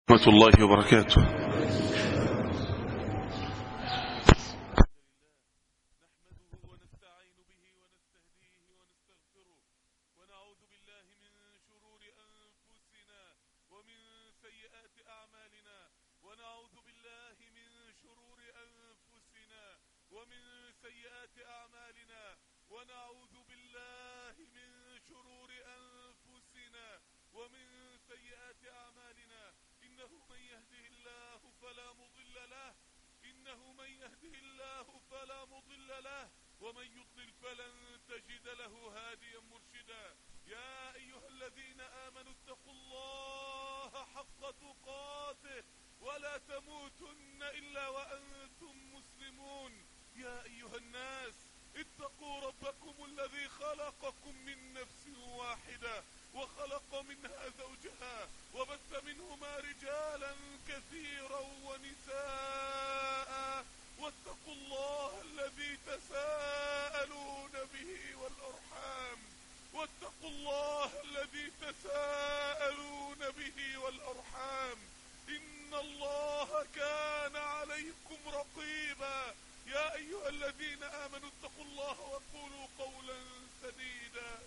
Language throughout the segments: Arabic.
ورحمة الله وبركاته. ومن يضلل فلن تجد له هاديا مرشدا. يا أيها الذين آمنوا اتقوا الله حق تقاته ولا تموتن إلا وأنتم مسلمون. يا أيها الناس اتقوا ربكم الذي خلقكم من نفس واحدة وخلق منها زوجها وبث منهما رجالا كثيرا ونساء واتقوا الله الذي تساءلون به والأرحام واتقوا الله الذي تساءلون به والأرحام إن الله كان عليكم رقيبا. يا أيها الذين آمنوا اتقوا الله وقولوا قولا سديدا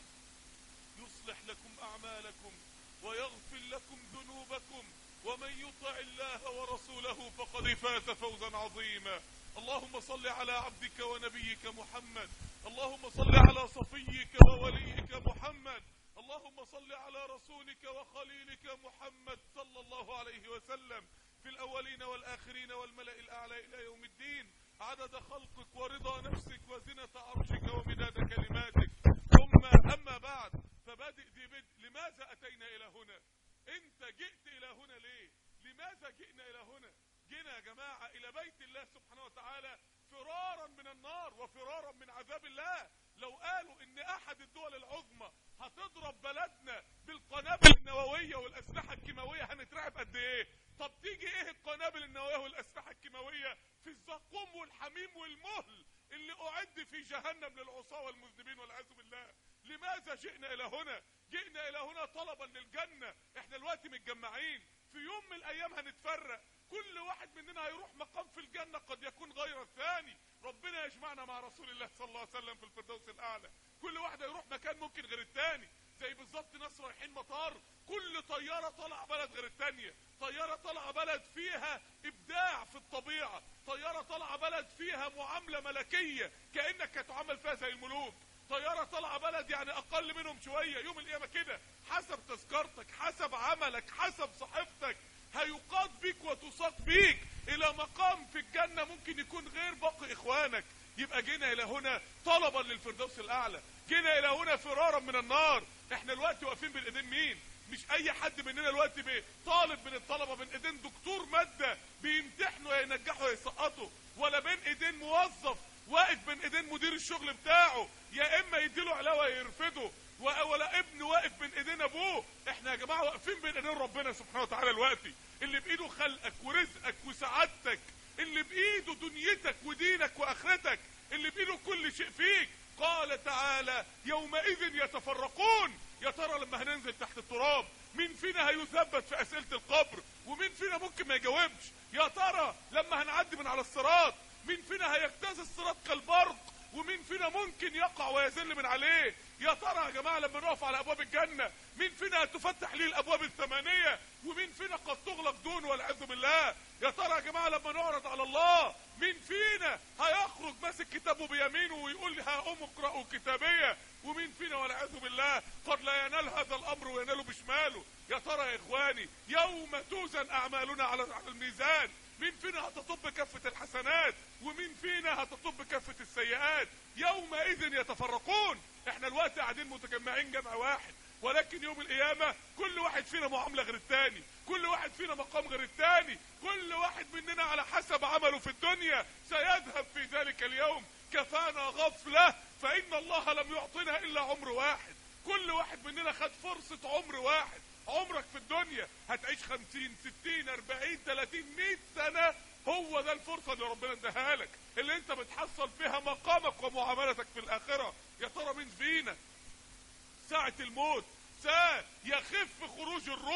يصلح لكم أعمالكم ويغفر لكم ذنوبكم ومن يطع الله ورسوله فقد فاز فوزا عظيما. اللهم صل على عبدك ونبيك محمد، اللهم صل على صفيك ووليك محمد، اللهم صل على رسولك وخليلك محمد صلى الله عليه وسلم في الأولين والآخرين والملأ الأعلى إلى يوم الدين، عدد خلقك ورضا نفسك وزنة عرشك ومداد كلماتك. ثم أما بعد، فبادئ ذي بدء. لماذا أتينا إلى هنا؟ أنت جئت إلى هنا ليه؟ لماذا جئنا إلى هنا؟ جئنا يا جماعة إلى بيت الله سبحانه وتعالى فرارا من النار وفرارا من عذاب الله. لو قالوا إن أحد الدول العظمى هتضرب بلدنا بالقنابل النووية والأسلحة الكيماوية هنترعب قد إيه؟ طب تيجي إيه القنابل النووية والأسلحة الكيماوية في الزقوم والحميم والمهل اللي أعد في جهنم للعصاة والمذنبين والعياذ بالله؟ لماذا جئنا إلى هنا؟ جئنا إلى هنا طلبا للجنة. احنا دلوقتي متجمعين، في يوم من الأيام هنتفرق، كل واحد مننا هيروح مقام في الجنة قد يكون غير الثاني. ربنا يجمعنا مع رسول الله صلى الله عليه وسلم في الفردوس الأعلى. كل واحد هيروح مكان ممكن غير الثاني، زي بالظبط ناس رايحين مطار، كل طيارة طالعة بلد غير الثانية، طيارة طالعة بلد فيها إبداع في الطبيعة، طيارة طالعة بلد فيها معاملة ملكية كأنك هتعامل فيها زي الملوك، طيارة طالعة بلد يعني أقل منهم شوية. يوم القيامة كده حسب تذكرتك، حسب عملك، حسب صحيفتك هيقاد بيك وتساق بيك إلى مقام في الجنة ممكن يكون غير باقي إخوانك. يبقى جينا إلى هنا طلبا للفردوس الأعلى، جينا إلى هنا فرارا من النار. احنا الوقت واقفين بين ايدين مين؟ مش أي حد مننا الوقت طالب من الطلبة بين ايدين دكتور مادة بيمتحنوا يا ينجحوا يا يسقطوا، ولا بين ايدين موظف واقف بين ايدين مدير الشغل بتاعه يا اما يديله علاوه يرفضه، ولا ابن واقف بين ايدين ابوه. احنا يا جماعه واقفين بين ايدين ربنا سبحانه وتعالى دلوقتي، اللي بايده خلقك ورزقك وسعادتك، اللي بايده دنيتك ودينك واخرتك، اللي بايده كل شيء فيك. قال تعالى يومئذ يتفرقون. يا ترى لما هننزل تحت التراب مين فينا هيثبت في اسئله القبر ومين فينا ممكن ما يجاوبش؟ يا ترى لما هنعدي من على الصراط مين فينا هيجتاز الصراط كالبرق ومين فينا ممكن يقع ويزل من عليه؟ يا ترى يا جماعة لما نقف على أبواب الجنة مين فينا هتفتح ليه الأبواب الثمانية ومين فينا قد تغلق دون والعياذ بالله؟ يا ترى يا جماعة لما نعرض على الله مين فينا هيخرج ماسك كتابه بيمينه ويقول هقوم اقرأوا كتابية؟ ومين فينا والعياذ بالله قد لا ينال هذا الأمر ويناله بشماله؟ يا ترى يا إخواني يوم توزن أعمالنا على الميزان مين فينا هتطب كفة الحسنات ومين فينا هتطب كفة السيئات؟ يومئذ يتفرقون. احنا الوقت قاعدين متجمعين جمع واحد، ولكن يوم القيامة كل واحد فينا معاملة غير التاني، كل واحد فينا مقام غير التاني، كل واحد مننا على حسب عمله في الدنيا سيذهب في ذلك اليوم. كفانا غفلة فإن الله لم يعطنا إلا عمر واحد. كل واحد مننا خد فرصة عمر واحد. عمرك في الدنيا هتعيش 50 60 40 30 100 سنة، هو ده الفرصة اللي ربنا اداها لك، اللي انت بتحصل فيها مقامك ومعاملتك في الآخرة. يا ترى مين فينا ساعة الموت سيخف خروج الروح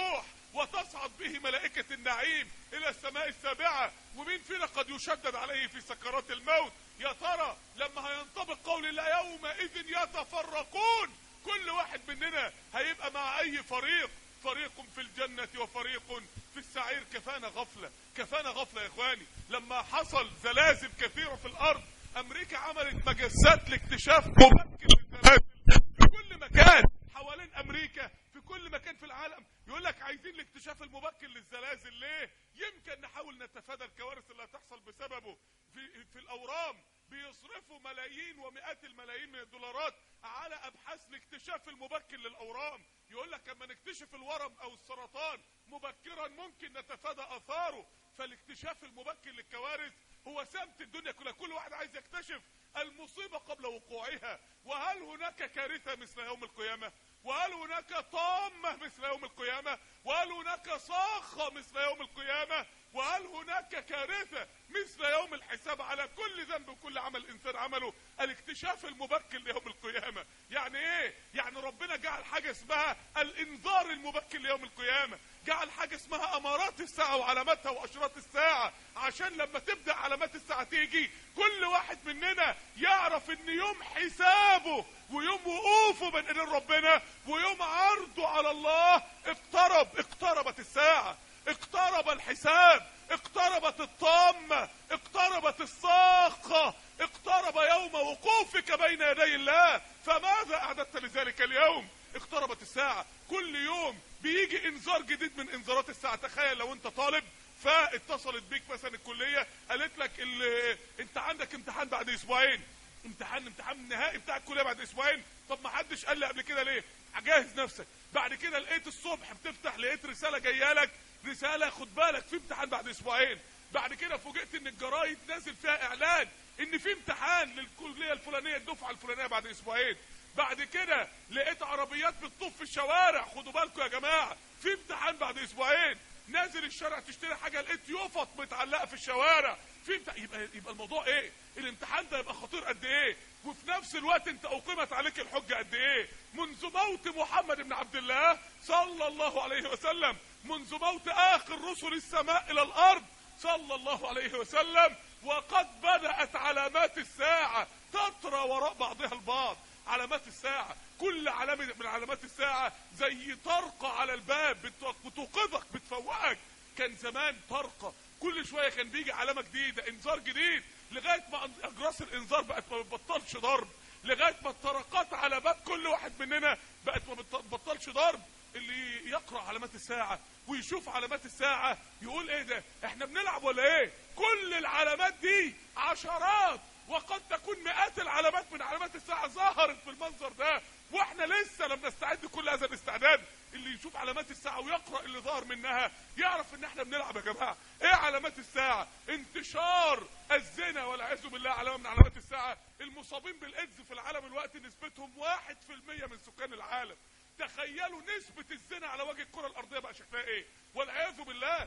وتصعد به ملائكة النعيم الى السماء السابعة. ومين فينا قد يشدد عليه في سكرات الموت؟ يا ترى لما هينطبق قول الله يومئذ يتفرقون، كل واحد مننا هيبقى مع اي فريق؟ فريق في الجنة وفريق في السعير. كفانا غفلة، كفانا غفلة يا اخواني. لما حصل زلازل كثيرة في الارض، امريكا عملت مجسات لاكتشاف مبكر للزلازل في كل مكان حوالين امريكا، في كل مكان في العالم. يقول لك عايزين الاكتشاف المبكر للزلازل ليه؟ يمكن نحاول نتفادى الكوارث اللي هتحصل بسببه. في الاورام بيصرفوا ملايين ومئات الملايين من الدولارات على ابحاث لاكتشاف المبكر للاورام. يقول لك لما نكتشف الورم او السرطان مبكرا ممكن نتفادى اثاره. فالاكتشاف المبكر للكوارث هو سمت الدنيا كلها. كل واحد عايز يكتشف المصيبة قبل وقوعها. وهل هناك كارثة مثل يوم القيامة؟ وهل هناك طامة مثل يوم القيامة؟ وهل هناك صاخة مثل يوم القيامة؟ وهل هناك كارثة مثل يوم الحساب على كل ذنب وكل عمل انسان عمله؟ الاكتشاف المبكر ليوم القيامة. يعني ايه؟ يعني ربنا جعل حاجة اسمها الانذار المبكر ليوم القيامة، جعل حاجة اسمها امارات الساعة وعلاماتها واشراط الساعة، عشان لما تبدأ علامات الساعة تيجي كل واحد مننا يعرف ان يوم حسابه ويوم وقوفه بين ايدين ربنا ويوم عرضه على الله اقتربت الساعة، اقترب الحساب، اقتربت الطامة، اقتربت الصاخة، اقترب يوم وقوفك بين يدي الله. فماذا اعددت لذلك اليوم؟ اقتربت الساعة. كل يوم بيجي انذار جديد من انذارات الساعة. تخيل لو انت طالب فاتصلت بيك مثلا الكلية قالت لك انت عندك امتحان بعد اسبوعين، امتحان النهائي بتاع الكلية بعد اسبوعين. طب ما حدش قال لي قبل كده ليه؟ جهز نفسك. بعد كده لقيت الصبح بتفتح لقيت رسالة جايه لك، رسالة خد بالك في امتحان بعد اسبوعين. بعد كده فوجئت ان الجرايد نازل فيها اعلان ان في امتحان للكلية الفلانية الدفعة الفلانية بعد اسبوعين. بعد كده لقيت عربيات بتطوف في الشوارع، خدوا بالكم يا جماعة في امتحان بعد اسبوعين. نازل الشارع تشتري حاجة لقيت يفط متعلقة في الشوارع في يبقى الموضوع ايه؟ الامتحان ده يبقى خطير قد ايه؟ وفي نفس الوقت انت اقيمت عليك الحجة قد ايه؟ منذ موت محمد بن عبد الله صلى الله عليه وسلم، منذ موت اخر رسل السماء الى الارض صلى الله عليه وسلم، وقد بدأت علامات الساعة تطرى وراء بعضها البعض. علامات الساعة كل علامة من علامات الساعة زي طرقة على الباب بتوقظك بتفوقك. كان زمان طرقة كل شوية كان بيجي علامة جديدة، انذار جديد، لغاية ما اجراس الانذار بقت ما بتبطلش ضرب، لغاية ما الطرقات على باب كل واحد مننا بقت ما بتبطلش ضرب. اللي يقرأ علامات الساعة ويشوف علامات الساعة يقول ايه ده؟ احنا بنلعب ولا ايه؟ كل العلامات دي عشرات وقد تكون مئات العلامات من علامات الساعة ظهرت بالمنظر ده، واحنا لسه لم نستعد كل هذا الاستعداد. اللي يشوف علامات الساعة ويقرأ اللي ظهر منها يعرف ان احنا بنلعب يا جماعة. ايه علامات الساعة؟ انتشار الزنا والعياذ بالله علامة من علامات الساعة. المصابين بالايدز في العالم الوقت نسبتهم 1% من سكان العالم. تخيلوا نسبة الزنا على وجه الكرة الارضية بقى شكلها ايه والعياذ بالله.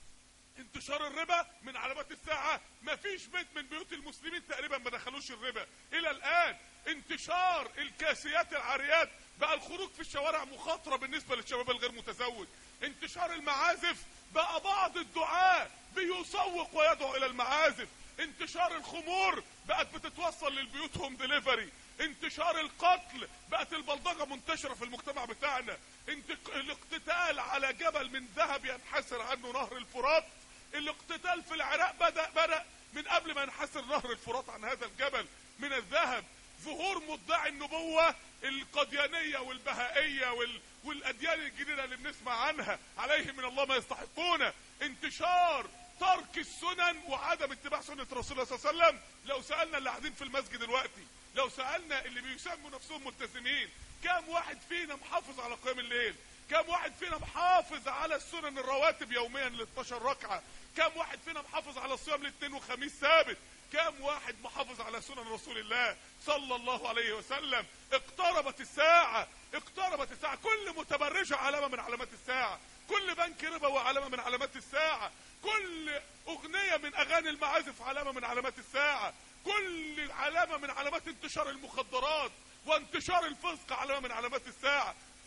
انتشار الربا من علامات الساعة. مفيش بيت من بيوت المسلمين تقريبا ما دخلوش الربا الى الان. انتشار الكاسيات العاريات، بقى الخروج في الشوارع مخاطرة بالنسبة للشباب الغير متزوج. انتشار المعازف، بقى بعض الدعاة بيسوق ويدعو الى المعازف. انتشار الخمور بقت بتتوصل للبيوت هوم ديليفري. انتشار القتل، بقت البلطجة منتشرة في المجتمع بتاعنا. الاقتتال على جبل من ذهب ينحسر عنه نهر الفرات. الاقتتال في العراق بدأ من قبل ما ينحسر نهر الفرات عن هذا الجبل من الذهب. ظهور مدعي النبوة القديانية والبهائية والأديان الجديدة اللي بنسمع عنها عليهم من الله ما يستحقونه. انتشار ترك السنن وعدم اتباع سنة رسول الله صلى الله عليه وسلم. لو سألنا اللي قاعدين في المسجد دلوقتي، لو سألنا اللي بيسموا نفسهم ملتزمين، كم واحد فينا محافظ على قيام الليل؟ كم واحد فينا محافظ على السنن الرواتب يوميا ل 12 ركعة؟ كم واحد فينا محافظ على الصيام الاثنين وخميس ثابت؟ كم واحد محافظ على سنن رسول الله صلى الله عليه وسلم؟ اقتربت الساعة، اقتربت الساعة. كل متبرجة علامة من علامات الساعة، كل بنك ربوي علامة من علامات الساعة، كل اغنية من اغاني المعازف علامة من علامات الساعة، كل علامة من علامات انتشار المخدرات وانتشار الفسق علامة من علامات الساعة،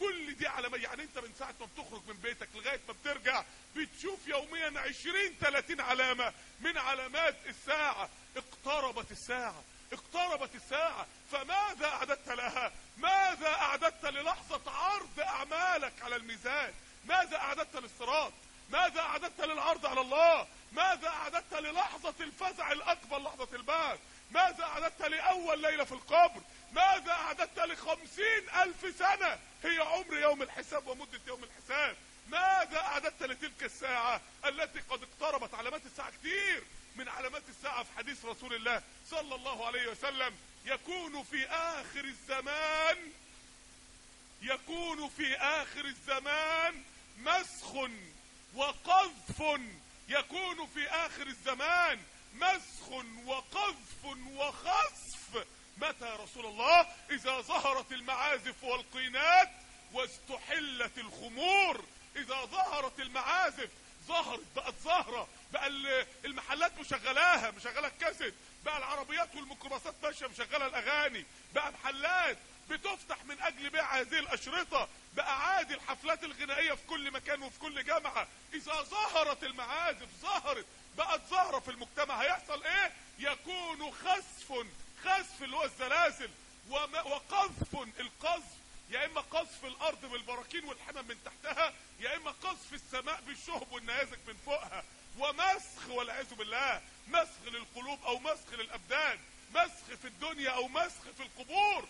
كل دي علامات. يعني انت من ساعة ما بتخرج من بيتك لغاية ما بترجع بتشوف يوميا 20-30 علامة من علامات الساعة. اقتربت الساعة، اقتربت الساعة، فماذا اعددت لها؟ ماذا اعددت للحظة عرض اعمالك على الميزان؟ ماذا اعددت للصراط؟ ماذا اعددت للعرض على الله؟ ماذا اعددت للحظة الفزع الاكبر، لحظة البعث؟ ماذا اعددت لاول ليلة في القبر؟ ماذا اعددت ل50,000 سنة هي عمر يوم الحساب ومدة يوم الحساب؟ ماذا اعددت لتلك الساعة التي قد اقتربت؟ علامات الساعة كتير. من علامات الساعة في حديث رسول الله صلى الله عليه وسلم: يكون في آخر الزمان، يكون في آخر الزمان مسخ وقذف. يكون في آخر الزمان مسخ وقذف وخسف. متى يا رسول الله؟ إذا ظهرت المعازف والقينات واستحلت الخمور. إذا ظهرت المعازف، ظهرت بقت ظاهرة، بقى المحلات مشغلاها، مشغلة الكاسيت، بقى العربيات والميكروباصات ماشية مشغلة الأغاني، بقى محلات بتفتح من أجل بيع هذه الأشرطة، بقى عادي الحفلات الغنائية في كل مكان وفي كل جامعة. إذا ظهرت المعازف، ظهرت بقت ظاهرة في المجتمع، هيحصل إيه؟ يكون خسف، خسف اللي هو الزلازل، وقذف. القذف يا اما قذف الارض بالبراكين والحمم من تحتها، يا اما قذف السماء بالشهب والنيازك من فوقها. ومسخ والعياذ بالله، مسخ للقلوب او مسخ للابدان، مسخ في الدنيا او مسخ في القبور.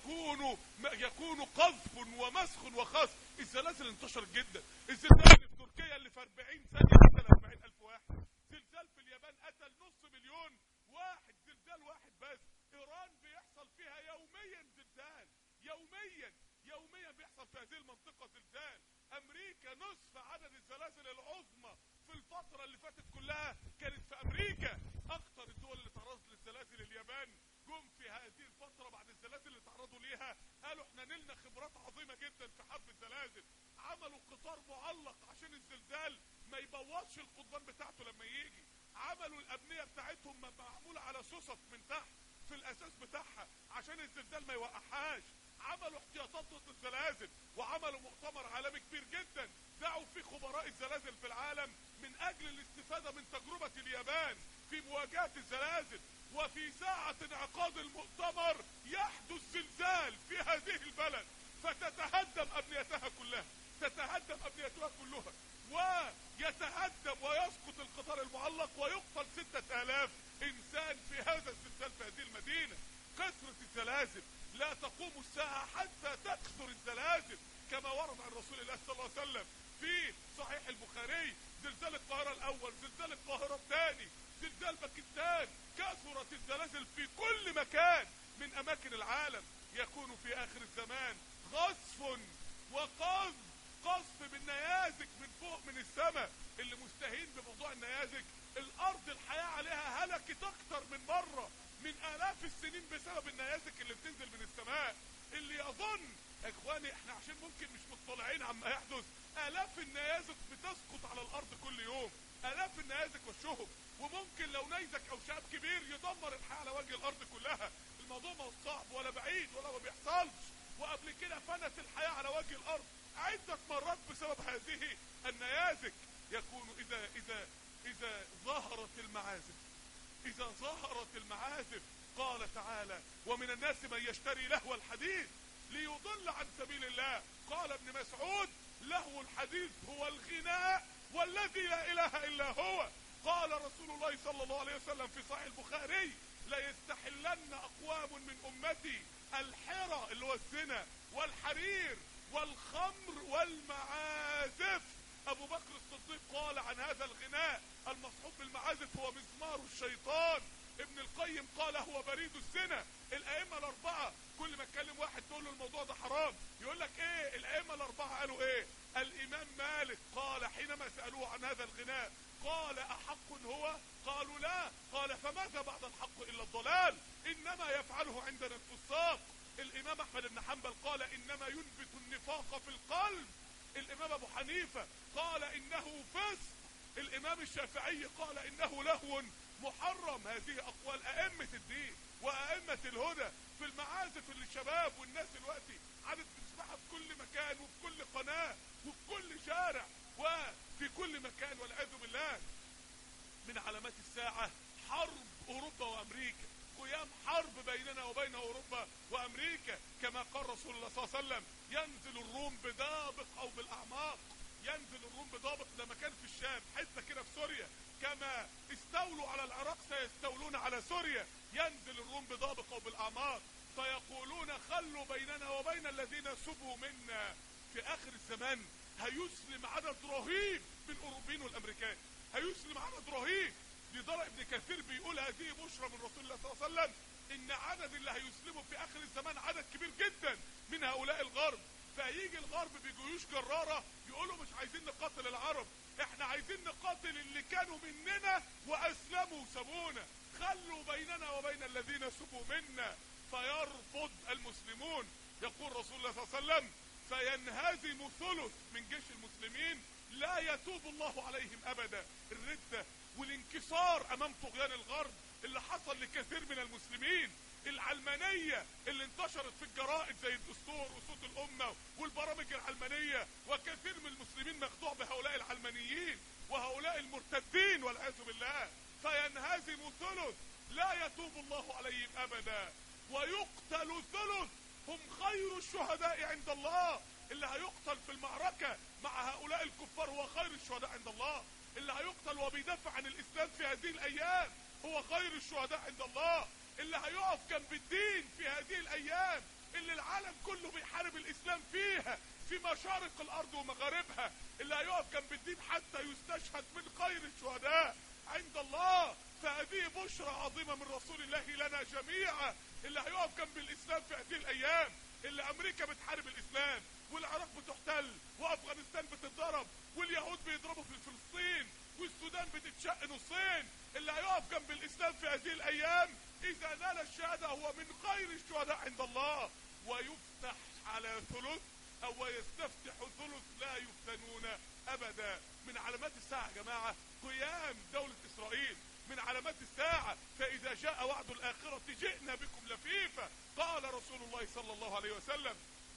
يكون قذف ومسخ وخسف. الزلازل انتشرت جدا. الزلزال في تركيا اللي في 40 ثانية قتل 40,000 واحد. زلزال في اليابان قتل نص مليون واحد، زلزال واحد بس. ايران بيحصل فيها يوميا زلزال، يوميا بيحصل في هذه المنطقة زلزال. امريكا نصف عدد الزلازل العظمى في الفترة اللي فاتت كلها كانت في امريكا. اكتر الدول اللي تعرضت للزلازل اليابان. جم في هذه الفترة بعد الزلازل اللي تعرضوا ليها قالوا احنا نلنا خبرات عظيمة جدا في حرب الزلازل. عملوا قطار معلق عشان الزلزال ما يبوظش القضبان بتاعته لما يجي. عملوا الابنية بتاعتهم معمولة على سوست من تحت في الاساس بتاعها عشان الزلزال ما يوقعهاش. عملوا احتياطات ضد الزلازل، وعملوا مؤتمر عالمي كبير جدا دعوا فيه خبراء الزلازل في العالم من اجل الاستفادة من تجربة اليابان في مواجهة الزلازل. وفي ساعة انعقاد المؤتمر يحدث زلزال في هذه البلد فتتهدم ابنيتها كلها، تتهدم ابنيتها كلها، ويتهدم ويسقط القطار المعلق ويقتل 6,000 انسان في هذا الزلزال في هذه المدينة. كثرة الزلازل، لا تقوم الساعة حتى تكثر الزلازل، كما ورد عن رسول الله صلى الله عليه وسلم في صحيح البخاري: زلزال القاهرة الاول، زلزال القاهرة الثاني، زلزال باكستان. كثرت الزلازل في كل مكان من اماكن العالم. يكون في اخر الزمان خسف وقذف. قذف بالنيازك من فوق من السماء. اللي مستهين بموضوع النيازك، الارض الحياة عليها هلكت اكتر من مرة من الاف السنين بسبب النيازك اللي بتنزل من السماء. اللي يظن يا اخواني احنا عشان ممكن مش مطلعين عما يحدث، الاف النيازك بتسقط على الارض كل يوم، الاف النيازك والشهب، وممكن لو نيزك او شهاب كبير يدمر الحياة على وجه الارض كلها. الموضوع ما هو صعب ولا بعيد ولا ما بيحصلش، وقبل كده فنت الحياة على وجه الارض عدة مرات بسبب هذه النيازك. يكون اذا ظهرت المعازف، إذا ظهرت المعازف، قال تعالى: ومن الناس من يشتري لهو الحديث ليضل عن سبيل الله. قال ابن مسعود: لهو الحديث هو الغناء والذي لا إله إلا هو. قال رسول الله صلى الله عليه وسلم في صحيح البخاري: ليستحلن أقوام من أمتي الحرى اللي هو الزنا والحرير والخمر والمعازف. أبو بكر الصديق قال عن هذا الغناء المصحوب بالمعازف: هو مزمار الشيطان. ابن القيم قال: هو بريد الزنا. الأئمة الأربعة كل ما اتكلم واحد تقول له الموضوع ده حرام يقول لك ايه؟ الأئمة الأربعة قالوا ايه؟ الإمام مالك قال حينما سألوه عن هذا الغناء قال: أحق هو؟ قالوا لا. قال: فماذا بعد الحق إلا الضلال؟ إنما يفعله عندنا الفساق. الإمام أحمد بن حنبل قال: إنما ينبت النفاق في القلب. الإمام أبو حنيفة قال: إنه فسق. الإمام الشافعي قال: إنه لهو محرم. هذه اقوال ائمة الدين وائمة الهدى في المعازف اللي الشباب والناس دلوقتي عادت بتسمعها في كل مكان وفي كل قناة وفي كل شارع وفي كل مكان والعياذ بالله. من علامات الساعة حرب اوروبا وامريكا، قيام حرب بيننا وبين اوروبا وامريكا، كما قال رسول الله صلى الله عليه وسلم: ينزل الروم بدابق او بالاعماق. ينزل الروم بدابق، ده مكان في الشام، حته كده في سوريا، كما استولوا على العراق سيستولون على سوريا. ينزل الروم بدابق او بالاعماق فيقولون: خلوا بيننا وبين الذين سبوا منا. في اخر الزمان هيسلم عدد رهيب من الاوروبيين والامريكان، هيسلم عدد رهيب. لدرجة ابن كثير بيقول هذه بشرى من رسول الله صلى الله عليه وسلم، ان عدد اللي هيسلموا في اخر الزمان عدد كبير جدا من هؤلاء الغرب. فهيجي الغرب بجيوش جرارة يقولوا: مش عايزين نقاتل العرب، احنا عايزين نقاتل اللي كانوا مننا واسلموا وسابونا، خلوا بيننا وبين الذين سبوا منا. فيرفض المسلمون. يقول رسول الله صلى الله عليه وسلم: فينهزم ثلث من جيش المسلمين لا يتوب الله عليهم ابدا. الردة والانكسار امام طغيان الغرب اللي حصل لكثير من المسلمين، العلمانية اللي انتشرت في الجرائد زي الدستور وصوت الامة والبرامج العلمانية، وكثير من المسلمين مخدوع بهؤلاء العلمانيين وهؤلاء المرتدين والعياذ بالله. فينهزم ثلث لا يتوب الله عليهم ابدا ويقتل ثلث هم خير الشهداء عند الله. اللي هيقتل في المعركة مع هؤلاء الكفار هو خير الشهداء عند الله. اللي هيقتل وبيدافع عن الاسلام في هذه الايام هو خير الشهداء عند الله. اللي هيقف جنب الدين في هذه الايام اللي العالم كله بيحارب الاسلام فيها في مشارق الارض ومغاربها، اللي هيقف جنب الدين حتى يستشهد من خير الشهداء عند الله. فهذه بشرى عظيمة من رسول الله لنا جميعا. اللي هيقف جنب الاسلام في هذه الايام اللي امريكا بتحارب الاسلام والعراق بتحتل وافغانستان بتتضرب واليهود بيضربوا في فلسطين والسودان بتتشق نصين، اللي هيقف جنب الاسلام في هذه الايام اذا نال الشهادة هو من خير الشهداء عند الله. ويفتح على ثلث او يستفتح ثلث لا يفتنون ابدا. من علامات الساعة يا جماعة قيام دولة اسرائيل. من علامات الساعة: فاذا جاء وعد الاخرة جئنا بكم لفيفا. قال رسول الله صلى الله عليه وسلم: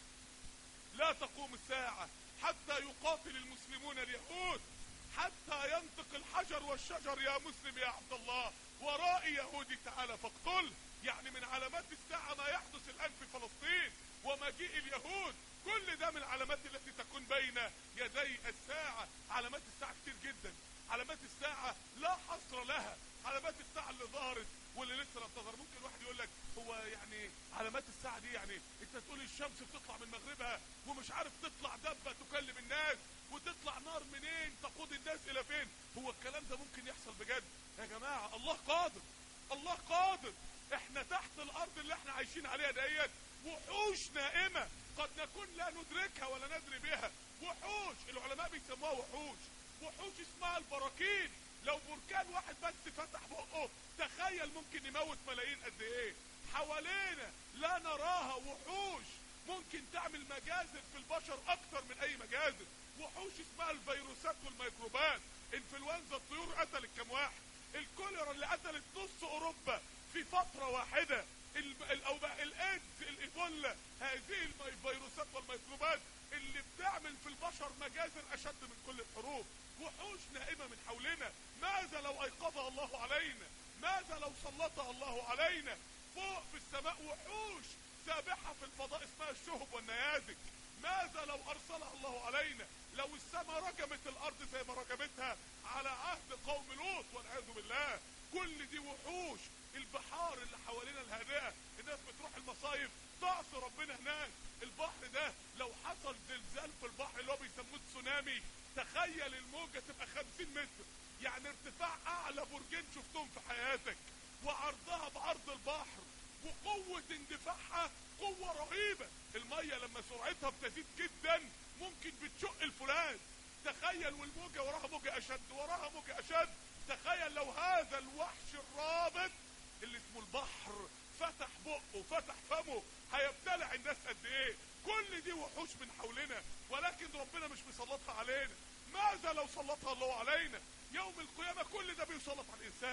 لا تقوم الساعة حتى يقاتل المسلمون اليهود، حتى ينطق الحجر والشجر يا مسلم يا عبد الله ورائي يهودي تعالى فاقتله. يعني من علامات الساعة ما يحدث الآن في فلسطين ومجيء اليهود، كل ده من العلامات التي تكون بين يدي الساعة. علامات الساعة كتير جدا، علامات الساعة لا حصر لها. علامات الساعة اللي ظهرت واللي لسه لم تظهر. ممكن واحد يقول لك: هو يعني علامات الساعة دي يعني انت تقول الشمس بتطلع من مغربها ومش عارف تطلع دبة تكلم الناس وتطلع نار منين تقود الناس الى فين؟ هو الكلام ده ممكن يحصل بجد؟ يا جماعة الله قادر، الله قادر. احنا تحت الارض اللي احنا عايشين عليها ديت وحوش نائمة قد نكون لا ندركها ولا ندري بها. وحوش العلماء بيسموها وحوش، وحوش اسمها البراكين. لو بركان واحد بس فتح بقه تخيل ممكن يموت ملايين قد ايه. حوالينا لا نراها وحوش ممكن تعمل مجازر في البشر اكتر من اي مجازر. وحوش اسمها الفيروسات والميكروبات. انفلونزا الطيور قتلت كام واحد؟ الكوليرا اللي قتلت نص اوروبا في فترة واحدة. الايدز، الايبولا، هذه الفيروسات والميكروبات اللي بتعمل في البشر مجازر اشد من كل الحروب. وحوش نائمة من حولنا. ماذا لو ايقظها الله علينا؟ ماذا لو سلطها الله علينا؟ فوق في السماء وحوش سابحة في الفضاء اسمها الشهب والنيازك. ماذا لو ارسلها الله علينا؟ لو السماء رجمت الارض زي ما رجمتها على عهد قوم لوط والعياذ بالله. كل دي وحوش. البحار اللي حوالينا الهادئة، الناس بتروح المصايف تعصي ربنا هناك. البحر ده لو حصل زلزال في البحر اللي هو بيسموه تسونامي، تخيل الموجة تبقى 50 متر، يعني ارتفاع اعلى برجين شفتهم في حياتك، وعرضها بعرض البحر، وقوة اندفاعها قوة رهيبة. المية لما سرعتها بتزيد جدا ممكن بتشق الفولاذ. تخيل والموجة وراها موجة اشد وراها موجة اشد. تخيل لو هذا الوحش الرابط اللي اسمه البحر فتح بقه فتح فمه هيبتلع الناس قد ايه. كل دي وحوش من حولنا ولكن ربنا مش بيسلطها علينا. ماذا لو سلطها الله علينا؟ يوم القيامة كل ده بيسلط على الانسان.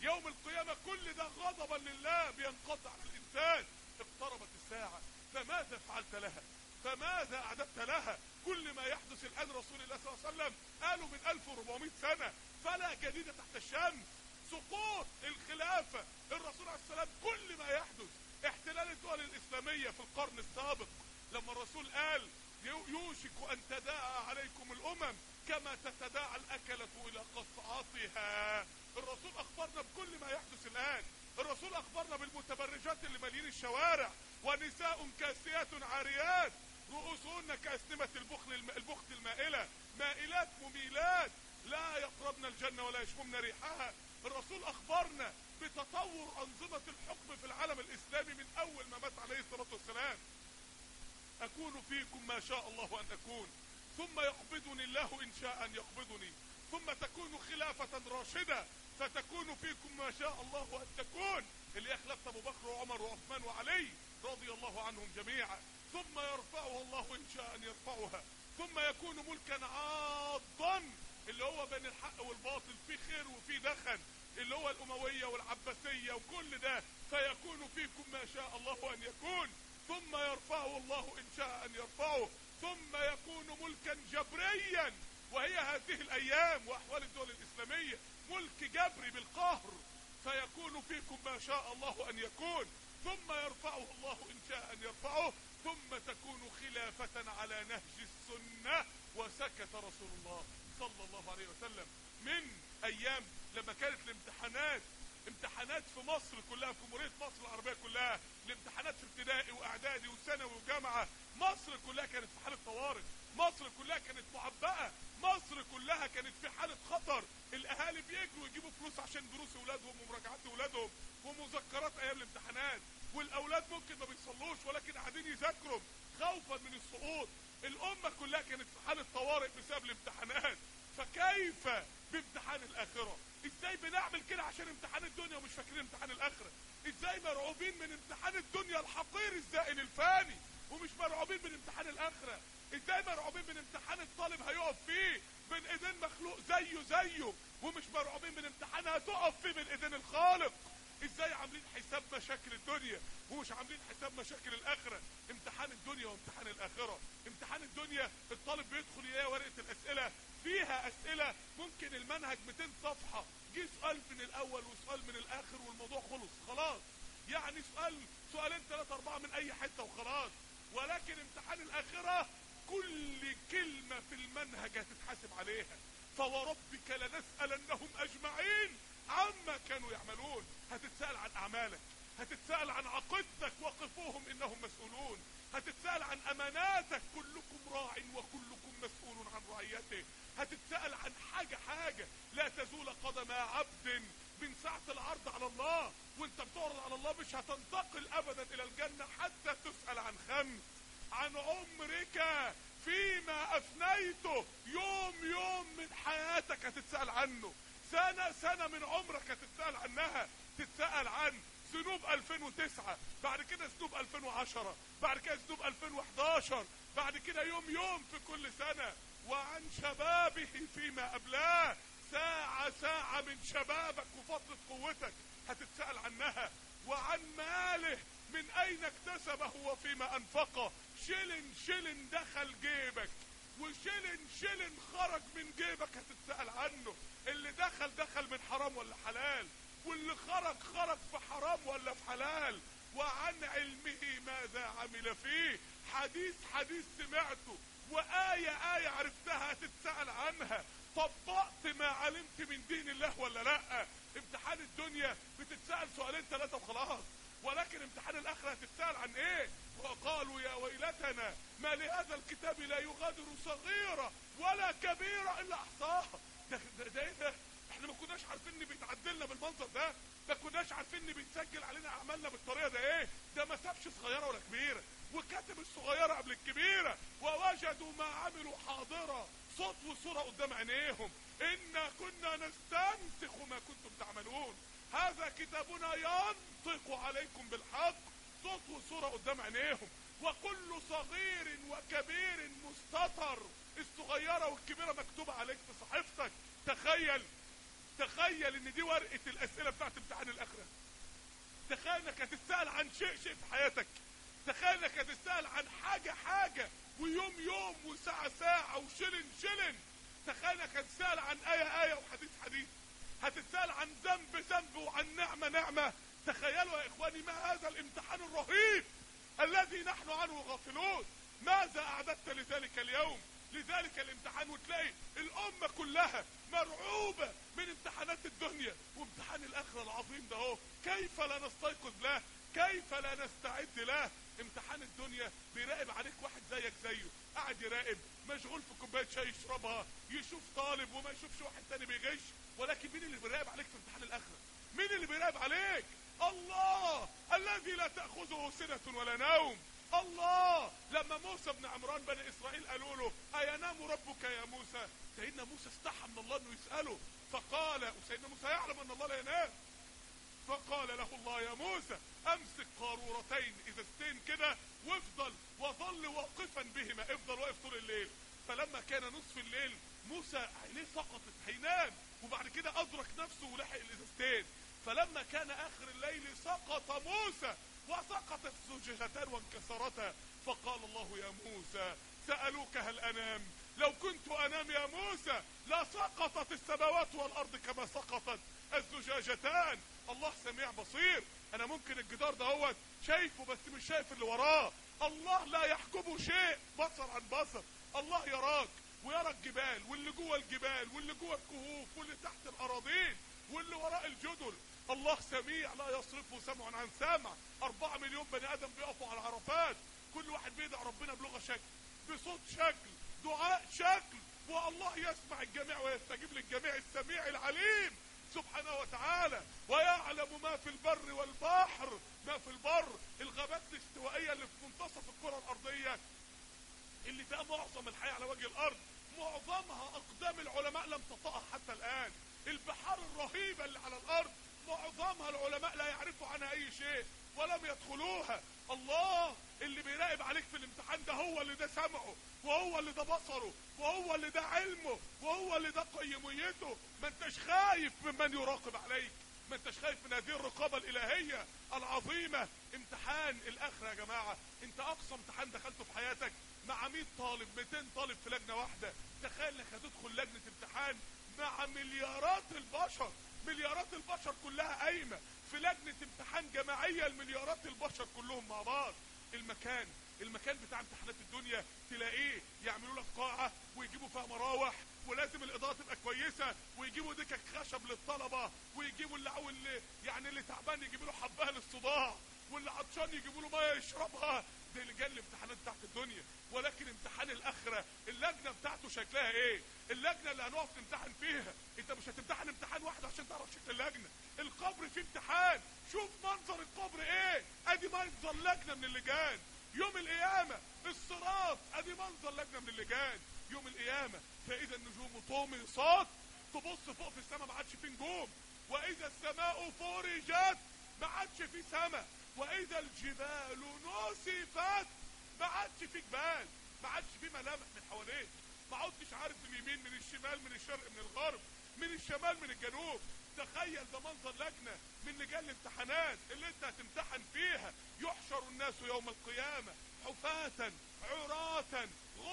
يوم القيامة كل ده غضبا لله بينقض على الانسان. اقتربت الساعة فماذا فعلت لها؟ فماذا اعددت لها؟ كل ما يحدث الان رسول الله صلى الله عليه وسلم قالوا من 1400 سنة فلا جديد تحت الشمس. سقوط الخلافة، الرسول عليه السلام كل ما يحدث، احتلال الدول الاسلامية في القرن السابق لما الرسول قال يوشك ان تداعى عليكم الامم كما تتداعى الاكلة الى قصعاتها. الرسول اخبرنا بكل ما يحدث الان. الرسول اخبرنا بالمتبرجات اللي مالين الشوارع، ونساء كاسيات عاريات رؤوسهن كاسنمة البخت المائلة، مائلات مميلات لا يقربن الجنة ولا يشممن ريحها. الرسول اخبرنا بتطور انظمة الحكم في العالم الاسلامي من اول ما مات عليه الصلاة والسلام. اكون فيكم ما شاء الله ان اكون، ثم يقبضني الله ان شاء ان يقبضني، ثم تكون خلافة راشدة فتكون فيكم ما شاء الله ان تكون، اللي خلافة ابو بكر وعمر وعثمان وعلي رضي الله عنهم جميعا. ثم يرفعها الله ان شاء ان يرفعها، ثم يكون ملكا عاضا اللي هو بين الحق والباطل، في خير وفي دخن، اللي هو الاموية والعباسية وكل ده، فيكون فيكم ما شاء الله ان يكون. ثم يرفعه الله ان شاء ان يرفعه، ثم يكون ملكا جبريا، وهي هذه الايام واحوال الدول الاسلامية ملك جبري بالقهر، فيكون فيكم ما شاء الله ان يكون. ثم يرفعه الله ان شاء ان يرفعه، ثم تكون خلافة على نهج السنة. وسكت رسول الله صلى الله عليه وسلم من ايام لما كانت امتحانات في مصر كلها، في جمهورية مصر العربية كلها، الامتحانات في ابتدائي واعدادي وثانوي وجامعة، مصر كلها كانت في حالة طوارئ، مصر كلها كانت معبأة، مصر كلها كانت في حالة خطر. الاهالي بيجروا يجيبوا فلوس عشان دروس اولادهم ومراجعات اولادهم ومذكرات ايام الامتحانات، والاولاد ممكن ما بيصلوش ولكن قاعدين يذاكروا خوفا من السقوط. الامة كلها كانت في حالة طوارئ بسبب الامتحانات، فكيف بامتحان الاخرة؟ ازاي بنعمل كده عشان امتحان الدنيا ومش فاكرين امتحان الاخرة؟ ازاي مرعوبين من امتحان الدنيا الحقير الزائل الفاني ومش مرعوبين من امتحان الاخرة؟ ازاي مرعوبين من امتحان الطالب هيقف فيه بين ايدين مخلوق زيه ومش مرعوبين من امتحان هتقف فيه بين ايدين الخالق؟ ازاي عاملين حساب مشاكل الدنيا ومش عاملين حساب مشاكل الاخرة؟ امتحان الدنيا وامتحان الاخرة. امتحان الدنيا الطالب بيدخل يلاقي ورقة الاسئلة فيها اسئلة ممكن المنهج 200 صفحة، جه سؤال من الاول وسؤال من الاخر والموضوع خلاص، يعني سؤالين 3 4 من اي حتة وخلاص. ولكن امتحان الاخرة كل كلمة في المنهج هتتحاسب عليها. فوربك لنسألنهم اجمعين عما كانوا يعملون. هتتسأل عن اعمالك، هتتسأل عن عقيدتك وقفوهم انهم مسؤولون، هتتسأل عن اماناتك كلكم راع وكلكم مسؤول عن رعيته، هتتسأل عن حاجة لا تزول قدم عبد من ساعة العرض على الله وانت بتعرض على الله، مش هتنتقل ابدا الى الجنة حتى تسأل عن 5: عن عمرك فيما افنيته، يوم من حياتك هتتسأل عنه، سنة من عمرك هتتسأل عنها، تتسأل عن ذنوب 2009، بعد كده ذنوب 2010، بعد كده ذنوب 2011، بعد كده يوم في كل سنة، وعن شبابه فيما أبلاه، ساعة من شبابك وفترة قوتك هتتسأل عنها، وعن ماله من أين اكتسبه وفيما أنفقه، شلن دخل جيبك وشلن خرج من جيبك هتتسأل عنه، اللي دخل من حرام ولا حلال، واللي خرج في حرام ولا في حلال، وعن علمه ماذا عمل فيه، حديث سمعته وآية عرفتها هتتسأل عنها، طبقت ما علمت من دين الله ولا لا؟ امتحان الدنيا بتتسأل 2 3 وخلاص، ولكن امتحان الاخرة هتتسأل عن ايه؟ وقالوا يا ويلتنا ما لهذا الكتاب لا يغادر صغيرة ولا كبيرة الا احصاها. ده ايه ده؟ احنا ما كناش عارفين ان بيتعدلنا بالمنظر ده، ما كناش عارفين ان بيتسجل علينا اعمالنا بالطريقة ده. ايه ده؟ ما سابش صغيرة ولا كبيرة، وكاتب الصغيرة قبل الكبيرة، ووجدوا ما عملوا حاضرة، صوت وصورة قدام عينيهم، إنا كنا نستنسخ ما كنتم تعملون، هذا كتابنا ينطق عليكم بالحق، صوت وصورة قدام عينيهم، وكل صغير وكبير مستتر، الصغيرة والكبيرة مكتوبة عليك في صحيفتك. تخيل تخيل ان دي ورقة الاسئلة بتاعت امتحان الاخرة. تخيل انك هتتسأل عن شيء في حياتك. تخيل انك هتتسأل عن حاجة ويوم وساعة وشلن. تخيل انك هتتسأل عن آية وحديث. هتتسأل عن ذنب وعن نعمة. تخيلوا يا اخواني ما هذا الامتحان الرهيب الذي نحن عنه غافلون. ماذا اعددت لذلك اليوم، لذلك الامتحان؟ وتلاقي الامة كلها مرعوبة من امتحانات الدنيا، وامتحان الاخرة العظيم ده هو كيف لا نستيقظ له، كيف لا نستعد له. امتحان الدنيا بيراقب عليك واحد زيه قاعد يراقب، مشغول في كوبايه شاي يشربها، يشوف طالب وما يشوفش واحد تاني بيغش. ولكن مين اللي بيراقب عليك في امتحان الاخرة؟ مين اللي بيراقب عليك؟ الله الذي لا تأخذه سنة ولا نوم. الله لما موسى بن عمران بني اسرائيل قالوا له اينام ربك يا موسى، سيدنا موسى استحى من الله انه يسأله، فقال، وسيدنا موسى يعلم ان الله لا ينام، فقال له الله يا موسى امسك قارورتين ازازتين كده وظل واقفا بهما، افضل واقف طول الليل. فلما كان نصف الليل موسى عينيه سقطت هينام، وبعد كده ادرك نفسه ولحق الازازتين. فلما كان اخر الليل سقط موسى وسقطت الزجاجتان وانكسرتا، فقال الله يا موسى سألوك هل انام؟ لو كنت انام يا موسى لسقطت السماوات والارض كما سقطت الزجاجتان. الله سميع بصير. انا ممكن الجدار ده هو شايفه بس مش شايف اللي وراه. الله لا يحجبه شيء بصر عن بصر. الله يراك ويرى الجبال واللي جوه الجبال واللي جوه الكهوف واللي تحت الاراضين واللي وراء الجدر. الله سميع لا يصرفه سمع عن سامع. 4 مليون بني ادم بيقفوا على عرفات، كل واحد بيدعي ربنا بلغة شكل، بصوت شكل، دعاء شكل، والله يسمع الجميع ويستجيب للجميع. السميع العليم سبحانه وتعالى. ويعلم ما في البر والبحر. ما في البر الغابات الاستوائية اللي في منتصف الكرة الارضية اللي فيها معظم الحياة على وجه الارض، معظمها اقدام العلماء لم تطأها حتى الان. البحار الرهيبة اللي على الارض معظمها العلماء لا يعرفوا عنها اي شيء ولم يدخلوها. الله اللي بيراقب عليك في الامتحان ده هو اللي ده سمعه، وهو اللي ده بصره، وهو اللي ده علمه، وهو اللي ده قيميته. ما انتش خايف ممن يراقب عليك، ما انتش خايف من هذه الرقابة الالهية العظيمة. امتحان الاخرة يا جماعة، انت اقصى امتحان دخلته في حياتك مع 100 طالب 200 طالب في لجنة واحدة. تخيل انك هتدخل لجنة امتحان مع مليارات البشر. مليارات البشر كلها قايمة في لجنة امتحان جماعية، المليارات البشر كلهم مع بعض. المكان بتاع امتحانات الدنيا تلاقيه يعملوا لك قاعة ويجيبوا فيها مراوح، ولازم الاضاءة تبقى كويسة، ويجيبوا دكك خشب للطلبة، ويجيبوا اللي تعبان يجيبوا له حبايه للصداع، واللي عطشان يجيبوا له ميه يشربها. دي لجان الامتحانات بتاعت الدنيا. ولكن امتحان الاخره اللجنه بتاعته شكلها ايه؟ اللجنه اللي هنقف نمتحن فيها، انت مش هتمتحن امتحان واحد عشان تعرف شكل اللجنه. القبر فيه امتحان، شوف منظر القبر ايه، ادي منظر لجنه من اللجان. يوم القيامه الصراط، ادي منظر لجنه من اللجان. يوم القيامه فاذا النجوم طمست، تبص فوق في السماء ما عادش فيه نجوم. واذا السماء فرجت ما عادش فيه سماء. واذا الجبال نسفت ما عادش فيه جبال، ما عادش فيه ملامح من حواليك، ما عدتش عارف من اليمين من الشمال من الشرق من الغرب من الشمال من الجنوب. تخيل ده منظر لجنة من لجان الامتحانات اللي انت هتمتحن فيها. يحشر الناس يوم القيامة حفاة عراة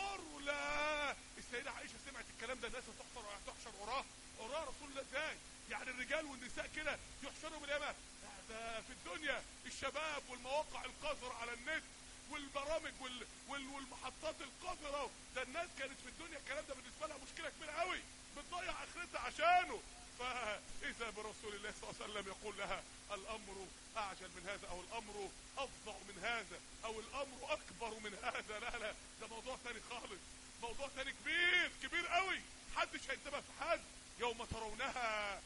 غرلا. السيدة عائشة سمعت الكلام ده، الناس هتحشر عراة رسول الله ازاي؟ يعني الرجال والنساء كده يحشروا باليمة. ده في الدنيا الشباب والمواقع القذرة على النت والبرامج والمحطات القذرة، ده الناس كانت في الدنيا الكلام ده بالنسبة لها مشكلة كبيرة قوي، بتضيع اخرتها عشانه. فاذا برسول الله صلى الله عليه وسلم يقول لها الامر اعجل من هذا، او الامر افظع من هذا، او الامر اكبر من هذا. لا ده موضوع تاني خالص، موضوع تاني كبير قوي، محدش هينتبه في حد. يوم ترونها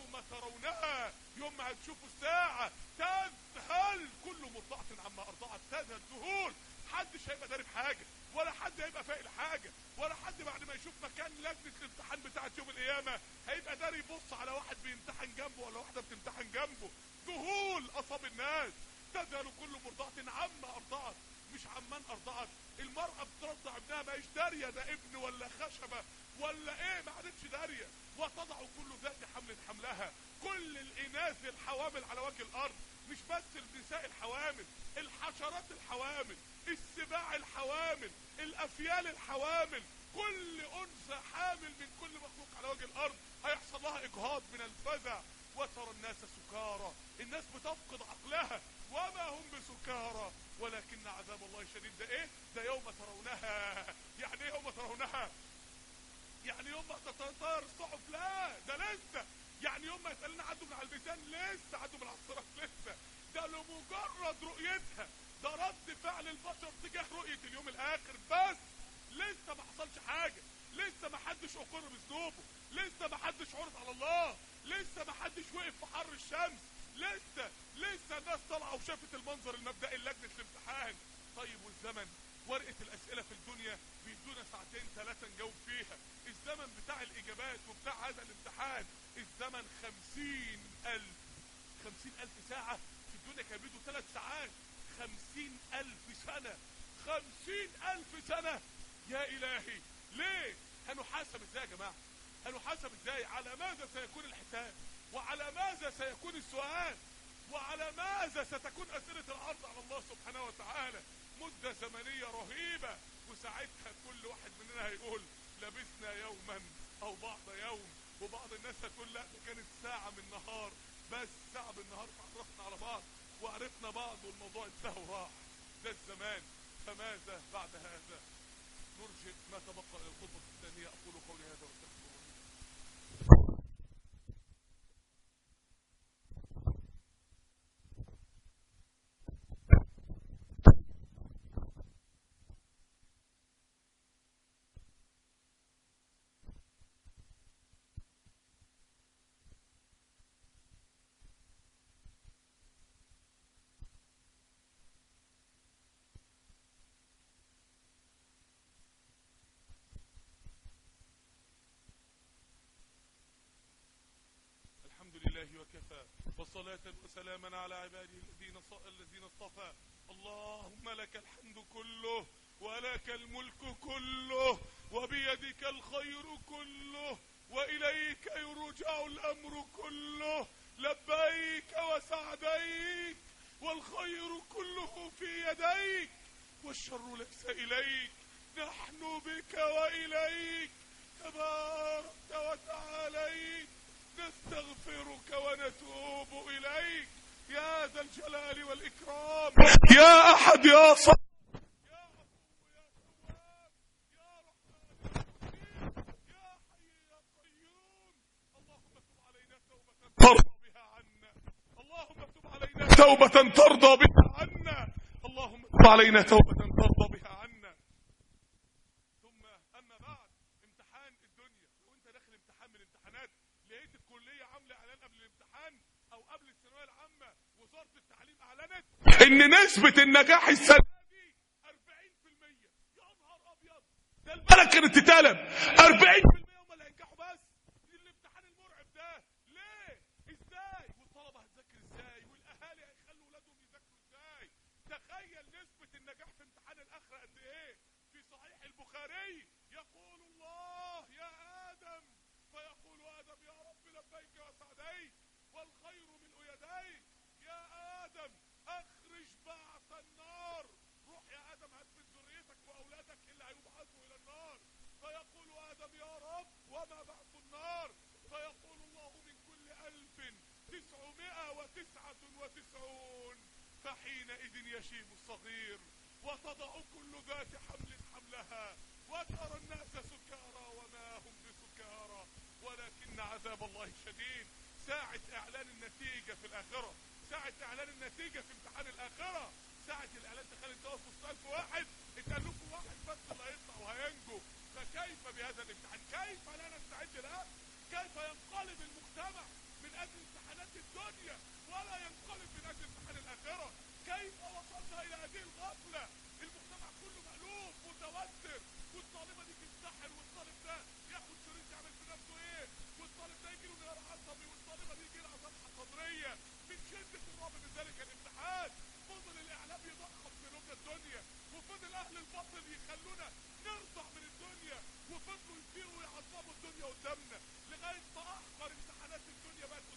يوم ما هتشوفوا الساعة تذهل كل مرضعة عما ارضعت. تذهل ذهول، محدش هيبقى داري بحاجة، ولا حد هيبقى فايق لحاجة، ولا حد بعد ما يشوف مكان لجنة الامتحان بتاعت يوم القيامة هيبقى داري يبص على واحد بيمتحن جنبه ولا واحدة بتمتحن جنبه. ذهول اصاب الناس. تذهل كل مرضعة عما ارضعت، مش عمان ارضعت. المرأة بترضع ابنها ما هيش دارية ده ابن ولا خشبة ولا ايه، ما عادتش دارية. وتضع كل ذات حمل كلها، كل الاناث الحوامل على وجه الارض، مش بس النساء الحوامل، الحشرات الحوامل، السباع الحوامل، الافيال الحوامل، كل انثى حامل من كل مخلوق على وجه الارض هيحصل لها اجهاض من الفزع. وترى الناس سكارى، الناس بتفقد عقلها، وما هم بسكارى ولكن عذاب الله شديد. ده ايه ده؟ يوم ترونها. يعني ايه يوم ترونها؟ يعني يوم ما تتطاير الصحف؟ لا، ده لسه. يعني يوم ما يسألنا عدوا من على البيتان؟ لسه. عدوا من على الصراط؟ لسه. ده لمجرد رؤيتها، ده رد فعل البشر تجاه رؤية اليوم الاخر بس. لسه ما حصلش حاجة، لسه ما حدش اقر بذنوبه، لسه ما حدش عرض على الله، لسه ما حدش وقف في حر الشمس، لسه الناس طالعه وشافت المنظر المبدئي لجنة الامتحان. طيب والزمن؟ ورقة الاسئلة في الدنيا بيدونا ساعتين 3 نجاوب فيها. الزمن بتاع الاجابات وبتاع هذا الامتحان، الزمن 50,000 ساعة. في الدنيا كانوا بيدوا 3 ساعات. 50,000 سنة. 50,000 سنة. يا الهي، ليه؟ هنحاسب ازاي يا جماعة؟ هنحاسب ازاي؟ على ماذا سيكون الحساب؟ وعلى ماذا سيكون السؤال؟ وعلى ماذا ستكون اسئلة العرض على الله سبحانه وتعالى؟ مدة زمنية رهيبة. وساعتها كل واحد مننا هيقول لبثنا يوما او بعض يوم، وبعض الناس هتقول لا ده كانت ساعة من نهار بس، ساعة من نهار فعرفنا على بعض وعرفنا بعض والموضوع انتهى وراح. ده الزمان. فماذا بعد هذا؟ نرجع ما تبقى للخطبة الثانية. اقول قولي هذا واستغفر الله. الحمد لله وكفى، وصلاة وسلاما على عباده الذين اصطفى. اللهم لك الحمد كله، ولك الملك كله، وبيدك الخير كله، وإليك يرجع الأمر كله. لبيك وسعديك، والخير كله في يديك، والشر ليس إليك. نحن بك وإليك تباركت وتعاليت، نستغفرك ونتوب إليك يا ذا الجلال والإكرام، يا أحد يا صمد، يا عفو يا تواب، يا رحمن يا رحيم، يا حي يا قيوم. اللهم تب علينا توبة ترضى بها عنا، اللهم تب علينا توبة ترضى بها عنا، اللهم تب علينا توبة ترضى بها عنا. ثم أما بعد، امتحان الدنيا. لو أنت داخل امتحان من الامتحانات لقيت الكلية عاملة إعلان قبل الامتحان أو قبل الثانوية العامة، وزارة التعليم أعلنت إن نسبة النجاح السنة دي 40%. يا نهار أبيض، ده البلد كانت تتقلب. 40% هم اللي هينجحوا بس. الامتحان المرعب ده ليه؟ إزاي؟ والطلبة هتذاكر إزاي؟ والأهالي هيخلوا ولادهم يذاكروا إزاي؟ تخيل نسبة النجاح في امتحان الآخرة قد إيه؟ في صحيح البخاري يقول الله يا آدم، فيقول آدم يا رب لبيك وسعديك، والخير ملء يديك. يا آدم أخرج بعث النار، روح يا آدم هات من ذريتك وأولادك اللي هيبعثوا إلى النار. فيقول آدم يا رب وما بعث النار؟ فيقول الله من كل 1999. فحينئذ يشيب الصغير، وتضع كل ذات حمل حملها، وترى الناس سكارى وما هم بسكارى ولكن عذاب الله شديد. ساعة اعلان النتيجة في الاخرة، ساعة اعلان النتيجة في امتحان الاخرة، ساعة الاعلان تخيل انت واقف وسط 1000 واحد اتقال لكم واحد بس اللي هيطلع وهينجو. فكيف بهذا الامتحان؟ كيف لا نستعد له؟ كيف ينقلب المجتمع من اجل امتحانات الدنيا ولا ينقلب من اجل امتحان الاخرة؟ كيف وصلنا الى هذه الغفلة؟ المجتمع كله مقلوب متوتر، والطالبة دي تنتحر، والطالب ده ياخد شريط يعمل في نفسه ايه، والطالب ده يجي له انهيار عصبي، والطالبة دي يجي لها ذبحة صدرية من شدة الرعب من ذلك الامتحان. فضل الاعلام يضخم في لغة الدنيا، وفضل اهل الباطل يخلونا نرضع من الدنيا، وفضلوا يطيروا ويعظموا الدنيا قدامنا لغاية ما احقر امتحانات الدنيا بقت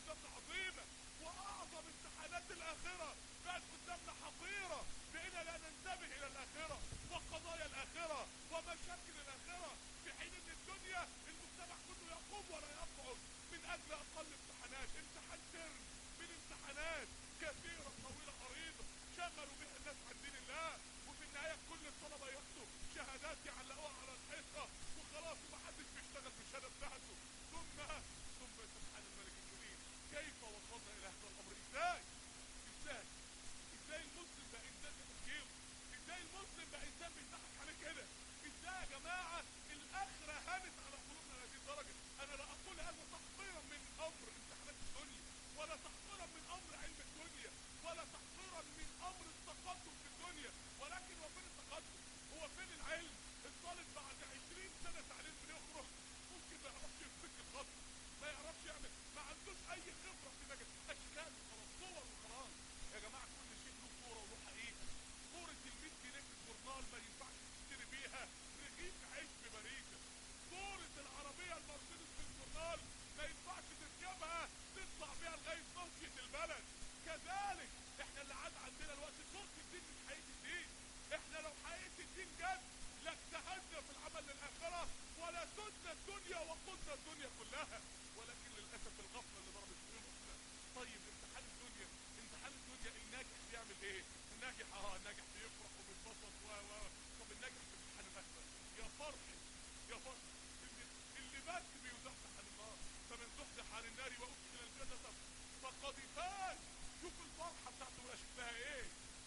الدنيا وقلنا الدنيا كلها، ولكن للاسف الغفله اللي ضربت قلوبنا. طيب امتحان الدنيا، امتحان الدنيا الناجح بيعمل ايه؟ الناجح الناجح بيفرح وبيتبسط طب الناجح في امتحان الاخره يا فرحه، يا فرحه اللي بات بيزحزح عن النار، فمن زحزح عن النار وادخل الجنه فقد فاز. شوف الفرحه بتاعته بقى شكلها ايه.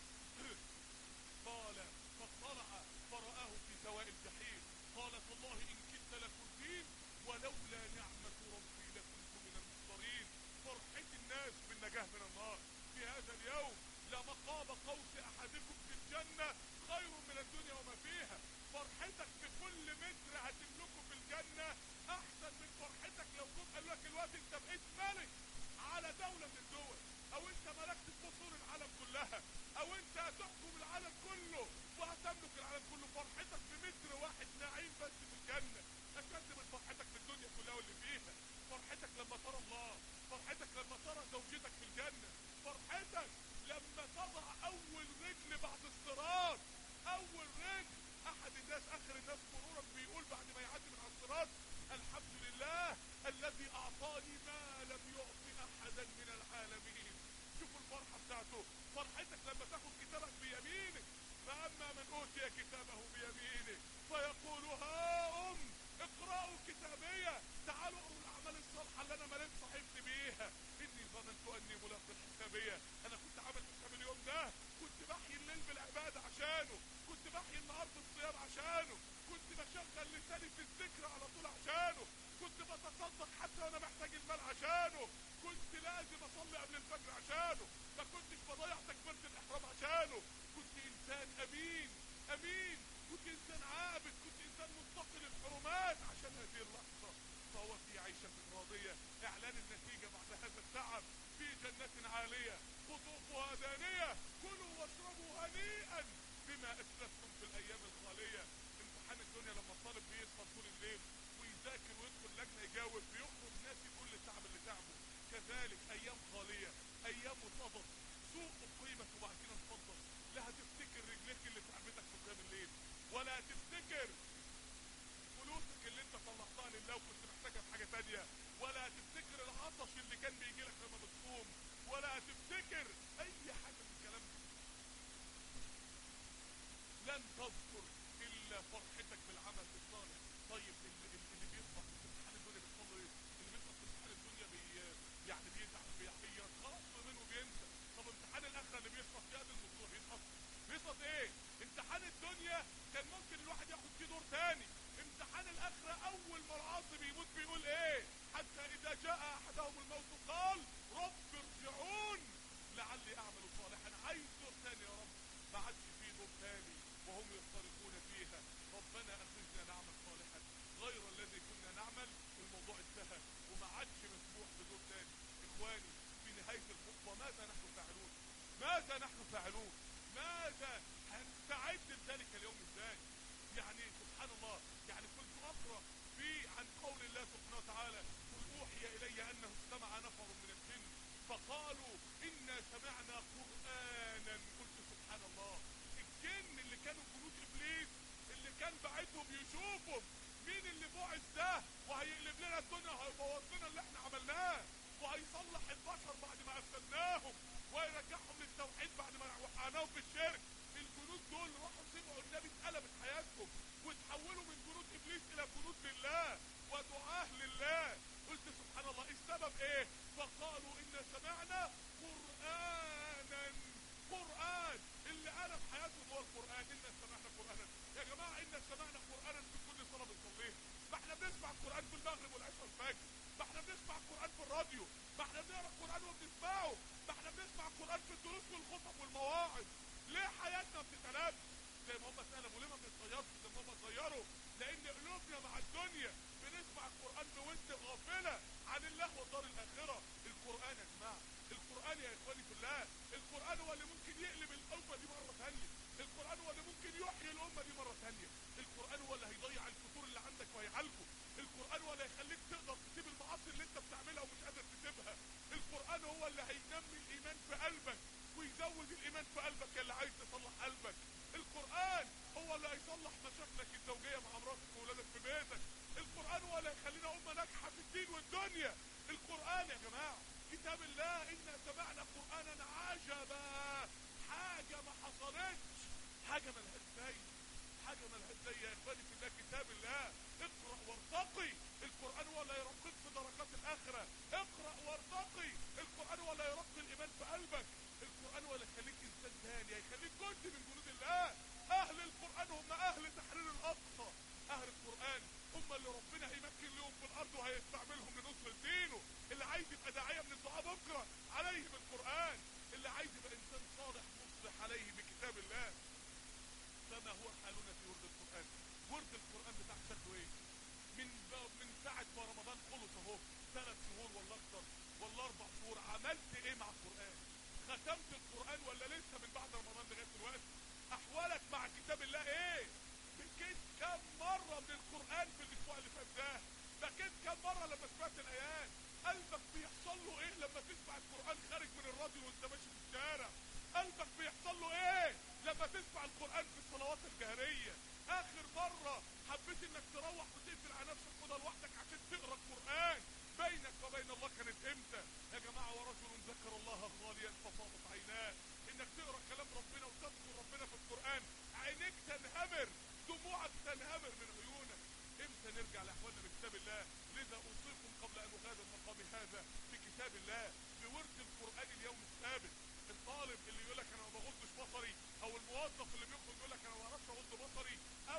قال فاطلع فرآه في سواء الجحيم قال تالله ان كدت لتردين ولولا نعمة ربي لكنت من المحضرين. فرحة الناس بالنجاة من النار في هذا اليوم، لمقام قوس احدكم في الجنة خير من الدنيا وما فيها. فرحتك بكل متر هتملكه في الجنة احسن من فرحتك لو كنت قال لك الوقت انت بقيت ملك على دولة من الدول، او انت ملكت قصور العالم كلها، او انت هتحكم العالم كله وهتملك العالم كله. فرحتك بمتر واحد نعيم بس في الجنة اشد من فرحتك في الدنيا كلها واللي فيها. فرحتك لما ترى الله، فرحتك لما ترى زوجتك في الجنة، فرحتك لما تضع اول رجل بعد الصراط، اول رجل. احد الناس اخر الناس مرورا بيقول بعد ما يعدي من على الصراط الحمد لله الذي اعطاني ما لم يعطي احدا من العالمين. شوفوا الفرحة بتاعته. فرحتك لما تاخد كتابك بيمينك، فاما من اوتي كتابه بيمينه فيقول هاؤم اقرأوا كتابية، تعالوا اقروا الاعمال الصالحة اللي انا مليت صحيفتي بيها، اني ظننت اني ملاق حسابية. انا كنت عامل حساب اليوم ده، كنت بحيي الليل بالعبادة عشانه، كنت بحيي النهار بالصيام عشانه، كنت بشغل لساني في الذكر على طول عشانه، كنت بتصدق حتى وانا محتاج المال عشانه، كنت لازم اصلي قبل الفجر عشانه، ما كنتش بضيع تكبيرة الاحرام عشانه، كنت انسان امين امين، كنت انسان عابد، كنت انسان متقي للحرمات عشان هذه اللحظة. فهو في عيشة راضية. اعلان النتيجة بعد هذا التعب في جنة عالية قطوفها دانية كلوا واشربوا هنيئا بما اسلفتم في الايام الخالية. امتحان الدنيا لما الطالب بيسهر طول الليل ويذاكر ويدخل لجنة يجاوب بيخرج ناسي كل التعب اللي تعبه. كذلك ايام خالية، ايام صدف سوء قيمة وبعد كده انفضل. لا هتفتكر رجليك اللي تعبتك في قيام الليل، ولا هتفتكر فلوسك اللي انت طلعتها لله وكنت محتاجها في حاجة تانية، ولا هتفتكر العطش اللي كان بيجيلك لما بتصوم، ولا هتفتكر اي حاجة من الكلام ده. لن تذكر الا فرحتك بالعمل الصالح. طيب اللي بيفرح في امتحان الدنيا بيحصل له ايه؟ اللي بيفرح في امتحان الدنيا يعني بيزعل بيعيط خلاص منه بينسى. طب امتحان الاخره اللي بيسقط فيه قبل الموضوع بيسقط ايه؟ امتحان الدنيا كان ممكن الواحد ياخد فيه دور تاني، امتحان الاخره اول ما العاصي بيموت بيقول ايه؟ حتى اذا جاء احدهم الموت قال رب ارجعون لعلي اعمل صالحا. عايز دور تاني يا رب، ما عادش فيه دور تاني وهم يفترقون فيها. ربنا اخرجنا نعمل صالحا غير الذي كنا نعمل. الموضوع انتهى وما عادش مسموح بدور تاني. اخواني في نهاية الخطبة ماذا نحن فاعلون؟ ماذا نحن فاعلون؟ ماذا هنستعد لذلك اليوم ازاي؟ يعني سبحان الله، يعني كنت اقرأ في عن قول الله سبحانه وتعالى قل اوحي الي انه استمع نفر من الجن فقالوا انا سمعنا قرآنا. قلت سبحان الله، الجن اللي كانوا جنود ابليس اللي كان بعتهم يشوفهم مين اللي بعث ده وهيقلب لنا الدنيا وهيبوظ لنا اللي احنا عملناه وهيصلح البشر بعد ما افسدناهم ويرجعهم للتوحيد بعد ما وقعناهم في الشرك. الجنود دول راحوا سمعوا النبي اتقلبت حياتهم وتحولوا من جنود ابليس الى جنود لله ودعاه لله. قلت سبحان الله، السبب ايه؟ فقالوا ان سمعنا قرآنا. قرآن اللي قلب حياتهم هو القرآن. ان سمعنا قرآنا يا جماعة، ان سمعنا قرآنا في كل صلاة بنصليها. ما احنا بنسمع القرآن في المغرب والعشاء والفجر، ما احنا بنسمع القرآن في الراديو، ما احنا بنقرا القرآن وبنسمعه، ما احنا بنسمع القرآن في الدروس والخطب والمواعظ. ليه حياتنا بتتقلب؟ زي ما هم سألوا ليه ما بنتغيرش زي ما هم اتغيروا؟ لان قلوبنا مع الدنيا بنسمع القرآن بودن غافلة عن الله والدار الآخرة. القرآن يا جماعة، القرآن يا اخواني في الله، القرآن هو اللي ممكن يقلب الأمة دي مرة ثانية، القرآن هو اللي ممكن يحيي الأمة دي مرة ثانية، القرآن هو اللي هيضيع الفتور اللي عندك وهيعالجه، القرآن هو اللي هيخليك تقدر تسيب المعاصي اللي انت بتعملها ومش قادر تسيبها، القرآن هو اللي هينمي الإيمان في قلبك ويزود الإيمان في قلبك اللي عايز تصلح قلبك، القرآن هو اللي هيصلح مشاكلك الزوجية مع مراتك وولادك في بيتك، القرآن القرآن هو اللي هيخلينا أمة ناجحة في الدين والدنيا. القرآن يا جماعة كتاب الله، إنا سمعنا قرآنا عجبا، حاجة ما حصلتش، حاجة ملهاش زي، حاجة ملهاش زي يا إخواني في الله كتاب الله. اقرأ وارتقي، القرآن هو اللي يرقيك في درجات الآخرة. اقرأ وارتقي، القرآن هو اللي يرقي الإيمان في قلبك. القرآن هو اللي يخليك إنسان تاني، هيخليك جندي من جنود الله. أهل القرآن هم أهل تحرير الأقصى. أهل القرآن هم اللي ربنا هيمكن لهم في الأرض وهيستعملهم لنصرة دينه. اللي عايز يبقى داعية من الدعاء بكرة عليه بالقرآن، اللي عايز يبقى إنسان صالح مصلح عليه بكتاب الله. فما هو حالنا في ورد القرآن؟ ورد القرآن بتاع شكله ايه؟ من ساعة ما رمضان خلص اهو 3 شهور ولا اكتر ولا 4 شهور، عملت ايه مع القرآن؟ ختمت القرآن ولا لسه من بعد رمضان لغاية دلوقتي؟ احوالك مع كتاب الله ايه؟ بكيت كم مرة من القرآن في الاسبوع اللي فات ده؟ بكيت كم مرة لما سمعت الايات؟ قلبك بيحصل له ايه لما تسمع القرآن خارج من الراديو وانت ماشي في الشارع؟ قلبك بيحصل له ايه لما تسمع القرآن في الصلوات الجهرية؟ اخر مرة حبيت انك تروح وتقفل على نفسك اوضه لوحدك عشان تقرا القرآن بينك وبين الله كانت امتى؟ يا جماعة ورجل ذكر الله خاليا ففاضت عيناه. انك تقرا كلام ربنا وتذكر ربنا في القرآن عينيك تنهمر، دموعك تنهمر من عيونك. امتى نرجع لاحوالنا بكتاب الله؟ لذا اوصيكم قبل ان اغادر مقامي هذا بكتاب الله، بورد القرآن اليوم الثابت. الطالب اللي يقول لك انا ما بغضش بصري، او الموظف اللي بيخرج يقول لك انا ما بعرفش اغض بصري،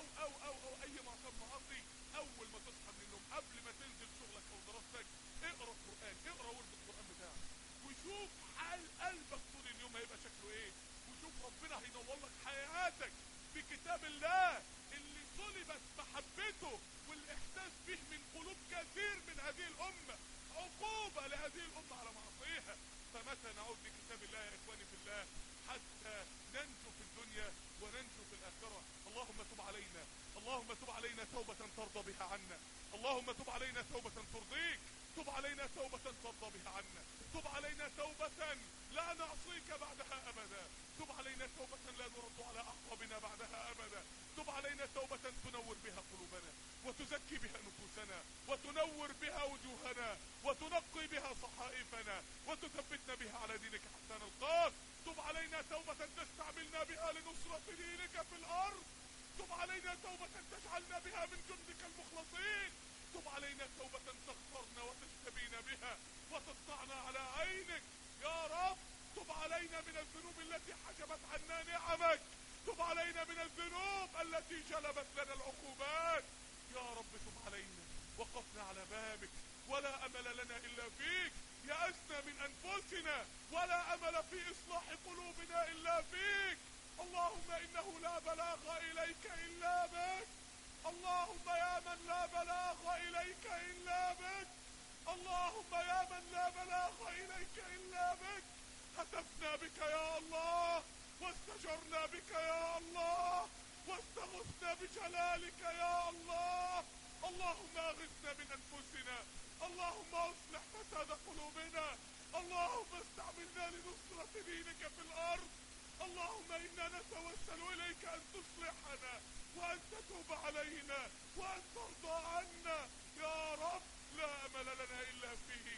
او اي معصيه معاصي، اول ما تصحى من النوم قبل ما تنزل شغلك او دراستك اقرا القرآن، اقرا ورد القرآن بتاعك، وشوف حال قلبك طول اليوم هيبقى شكله ايه، وشوف ربنا هينور لك حياتك بكتاب الله اللي طلبت محبته والاحساس به من قلوب كثير من هذه الامه، عقوبه لهذه الامه على معصيها. فمتى نعود لكتاب الله يا اخواني في الله حتى ننجو في الدنيا وننجو في الاخره؟ اللهم تب علينا، اللهم تب علينا توبه ترضى بها عنا، اللهم تب علينا توبه ترضيك، تب علينا توبه ترضى بها عنا، تب علينا توبه لا نعصيك بعدها ابدا، تب علينا توبه لا نرد على اعقابنا بعدها ابدا، تب علينا توبه تنور بها قلوبنا وتزكي بها نفوسنا وتنور بها وجوهنا وتنقي بها صحائفنا وتثبتنا بها على دينك حتى نلقاك. تب علينا توبة تستعملنا بها لنصرة دينك في الأرض، تب علينا توبة تجعلنا بها من جندك المخلصين، تب علينا توبة تغفرنا وتجتبينا بها وتصنعنا على عينك يا رب. تب علينا من الذنوب التي حجبت عنا نعمك، تب علينا من الذنوب التي جلبت لنا العقوبات يا رب. تب علينا، وقفنا على بابك ولا امل لنا الا فيك، يأسنا من انفسنا ولا امل في اصلاح قلوبنا الا فيك. اللهم انه لا بلاغ اليك الا بك، اللهم يا من لا بلاغ اليك الا بك، اللهم يا من لا بلاغ اليك الا بك. هتفنا بك يا الله واستجرنا بك يا الله واستغثنا بجلالك يا الله. اللهم اغثنا من انفسنا، اللهم اصلح فساد قلوبنا، اللهم استعملنا لنصرة دينك في الارض. اللهم انا نتوسل اليك ان تصلحنا وان تتوب علينا وان ترضى عنا يا رب. لا امل لنا الا فيك،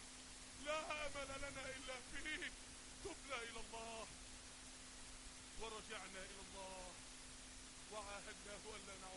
لا امل لنا الا فيك. تبنا الى الله ورجعنا الى الله وعاهدناه الا نعود